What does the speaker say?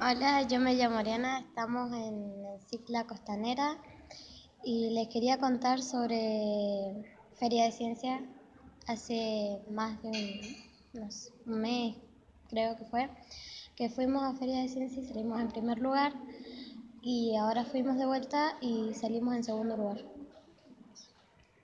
Hola, yo me llamo Ariana, estamos en el Cicla Costanera y les quería contar sobre Feria de Ciencia. Hace más de un mes, creo que fue, que fuimos a Feria de Ciencia y salimos en primer lugar y ahora fuimos de vuelta y salimos en segundo lugar.